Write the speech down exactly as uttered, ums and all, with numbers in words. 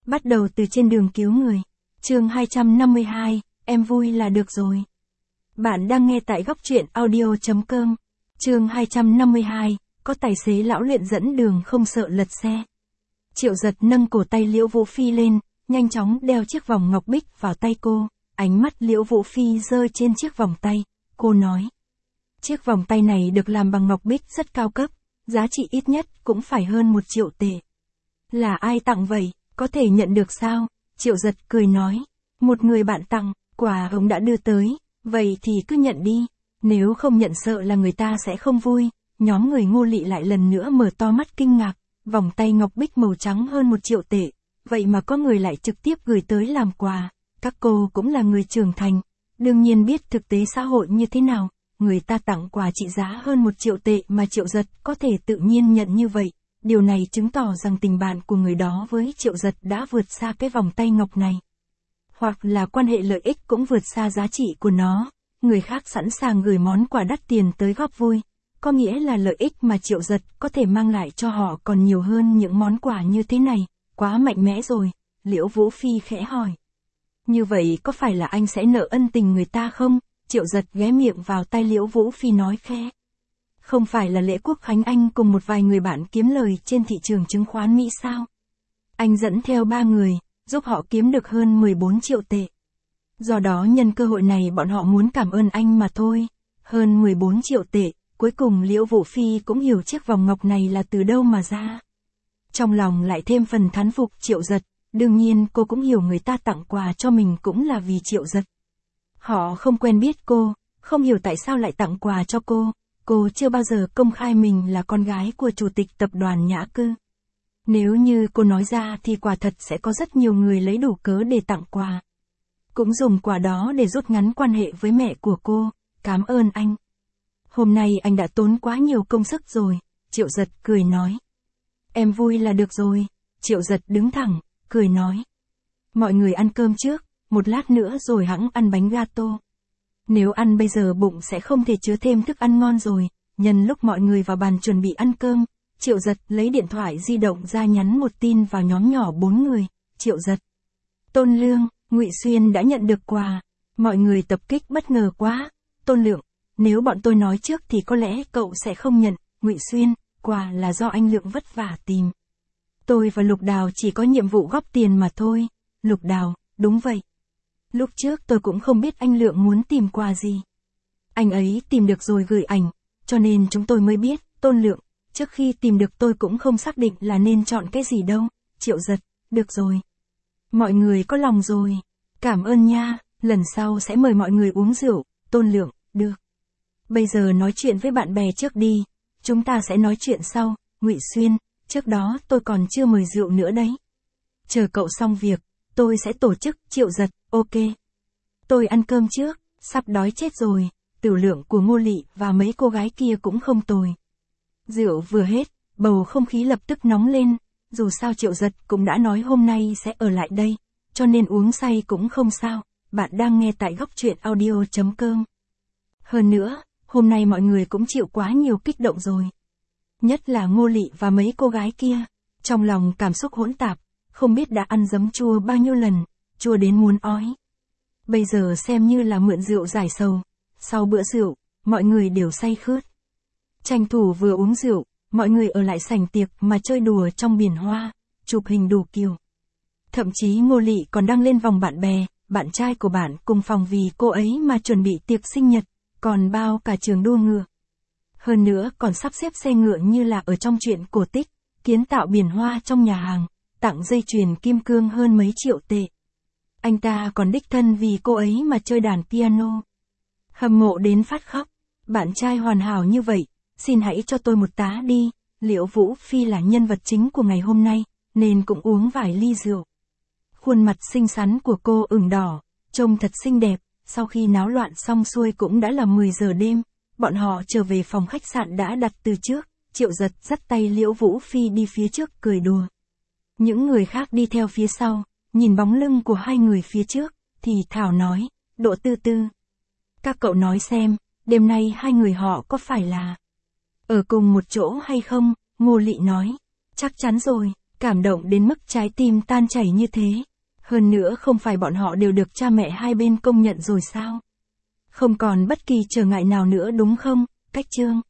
Bắt đầu từ trên đường cứu người. Chương hai trăm năm mươi hai, em vui là được rồi. Bạn đang nghe tại góc truyện audio chấm com. Chương hai trăm năm mươi hai, có tài xế lão luyện dẫn đường không sợ lật xe. Triệu Giật nâng cổ tay Liễu Vũ Phi lên, nhanh chóng đeo chiếc vòng ngọc bích vào tay cô. Ánh mắt Liễu Vũ Phi rơi trên chiếc vòng tay. Cô nói. Chiếc vòng tay này được làm bằng ngọc bích rất cao cấp, giá trị ít nhất cũng phải hơn một triệu tệ. Là ai tặng vậy, có thể nhận được sao? Triệu Giật cười nói. Một người bạn tặng, quà ông đã đưa tới, vậy thì cứ nhận đi. Nếu không nhận sợ là người ta sẽ không vui. Nhóm người Ngô Lị lại lần nữa mở to mắt kinh ngạc. Vòng tay ngọc bích màu trắng hơn một triệu tệ. Vậy mà có người lại trực tiếp gửi tới làm quà. Các cô cũng là người trưởng thành, đương nhiên biết thực tế xã hội như thế nào. Người ta tặng quà trị giá hơn một triệu tệ mà Triệu Giật có thể tự nhiên nhận như vậy. Điều này chứng tỏ rằng tình bạn của người đó với Triệu Giật đã vượt xa cái vòng tay ngọc này. Hoặc là quan hệ lợi ích cũng vượt xa giá trị của nó. Người khác sẵn sàng gửi món quà đắt tiền tới góp vui. Có nghĩa là lợi ích mà Triệu Giật có thể mang lại cho họ còn nhiều hơn những món quà như thế này. Quá mạnh mẽ rồi. Liễu Vũ Phi khẽ hỏi. Như vậy có phải là anh sẽ nợ ân tình người ta không? Triệu Giật ghé miệng vào tai Liễu Vũ Phi nói khẽ. Không phải là lễ quốc khánh anh cùng một vài người bạn kiếm lời trên thị trường chứng khoán Mỹ sao? Anh dẫn theo ba người, giúp họ kiếm được hơn mười bốn triệu tệ. Do đó nhân cơ hội này bọn họ muốn cảm ơn anh mà thôi. Hơn mười bốn triệu tệ, cuối cùng Liễu Vũ Phi cũng hiểu chiếc vòng ngọc này là từ đâu mà ra. Trong lòng lại thêm phần thán phục Triệu Giật, đương nhiên cô cũng hiểu người ta tặng quà cho mình cũng là vì Triệu Giật. Họ không quen biết cô, không hiểu tại sao lại tặng quà cho cô. Cô chưa bao giờ công khai mình là con gái của chủ tịch tập đoàn Nhã Cư. Nếu như cô nói ra thì quả thật sẽ có rất nhiều người lấy đủ cớ để tặng quà. Cũng dùng quà đó để rút ngắn quan hệ với mẹ của cô. Cảm ơn anh. Hôm nay anh đã tốn quá nhiều công sức rồi. Triệu Giật cười nói. Em vui là được rồi. Triệu Giật đứng thẳng, cười nói. Mọi người ăn cơm trước, một lát nữa rồi hẵng ăn bánh gato. Nếu ăn bây giờ bụng sẽ không thể chứa thêm thức ăn ngon rồi. Nhân lúc mọi người vào bàn chuẩn bị ăn cơm, Triệu Giật lấy điện thoại di động ra nhắn một tin vào nhóm nhỏ bốn người. Triệu Giật, Tôn Lương, Ngụy Xuyên đã nhận được quà. Mọi người tập kích bất ngờ quá. Tôn Lượng, nếu bọn tôi nói trước thì có lẽ cậu sẽ không nhận. Ngụy Xuyên, quà là do anh Lượng vất vả tìm. Tôi và Lục Đào chỉ có nhiệm vụ góp tiền mà thôi. Lục Đào, đúng vậy. Lúc trước tôi cũng không biết anh Lượng muốn tìm quà gì. Anh ấy tìm được rồi gửi ảnh, cho nên chúng tôi mới biết. Tôn Lượng, trước khi tìm được tôi cũng không xác định là nên chọn cái gì đâu. Triệu Giật, được rồi. Mọi người có lòng rồi. Cảm ơn nha, lần sau sẽ mời mọi người uống rượu. Tôn Lượng, được. Bây giờ nói chuyện với bạn bè trước đi, chúng ta sẽ nói chuyện sau. Ngụy Xuyên, trước đó tôi còn chưa mời rượu nữa đấy. Chờ cậu xong việc, tôi sẽ tổ chức. Triệu Giật, ok. Tôi ăn cơm trước, sắp đói chết rồi. Tiểu Lượng của Ngô Lị và mấy cô gái kia cũng không tồi. Rượu vừa hết, bầu không khí lập tức nóng lên. Dù sao Triệu Giật cũng đã nói hôm nay sẽ ở lại đây, cho nên uống say cũng không sao. Bạn đang nghe tại góc truyện audio chấm com. Hơn nữa, hôm nay mọi người cũng chịu quá nhiều kích động rồi. Nhất là Ngô Lị và mấy cô gái kia, trong lòng cảm xúc hỗn tạp, không biết đã ăn giấm chua bao nhiêu lần, chua đến muốn ói. Bây giờ xem như là mượn rượu giải sầu. Sau bữa rượu, mọi người đều say khướt. Tranh thủ vừa uống rượu, mọi người ở lại sảnh tiệc mà chơi đùa trong biển hoa, chụp hình đủ kiểu. Thậm chí Ngô Lị còn đăng lên vòng bạn bè, bạn trai của bạn cùng phòng vì cô ấy mà chuẩn bị tiệc sinh nhật, còn bao cả trường đua ngựa. Hơn nữa còn sắp xếp xe ngựa như là ở trong truyện cổ tích, kiến tạo biển hoa trong nhà hàng, tặng dây chuyền kim cương hơn mấy triệu tệ. Anh ta còn đích thân vì cô ấy mà chơi đàn piano. Hâm mộ đến phát khóc. Bạn trai hoàn hảo như vậy, xin hãy cho tôi một tá đi. Liễu Vũ Phi là nhân vật chính của ngày hôm nay, nên cũng uống vài ly rượu. Khuôn mặt xinh xắn của cô ửng đỏ, trông thật xinh đẹp. Sau khi náo loạn xong xuôi cũng đã là mười giờ đêm. Bọn họ trở về phòng khách sạn đã đặt từ trước. Triệu Giật dắt tay Liễu Vũ Phi đi phía trước cười đùa. Những người khác đi theo phía sau, nhìn bóng lưng của hai người phía trước, thì thảo nói, Đỗ Tư Tư. Các cậu nói xem, đêm nay hai người họ có phải là ở cùng một chỗ hay không? Ngô Lị nói, chắc chắn rồi, Cảm động đến mức trái tim tan chảy như thế. Hơn nữa không phải bọn họ đều được cha mẹ hai bên công nhận rồi sao? Không còn bất kỳ trở ngại nào nữa đúng không, Cách Trương?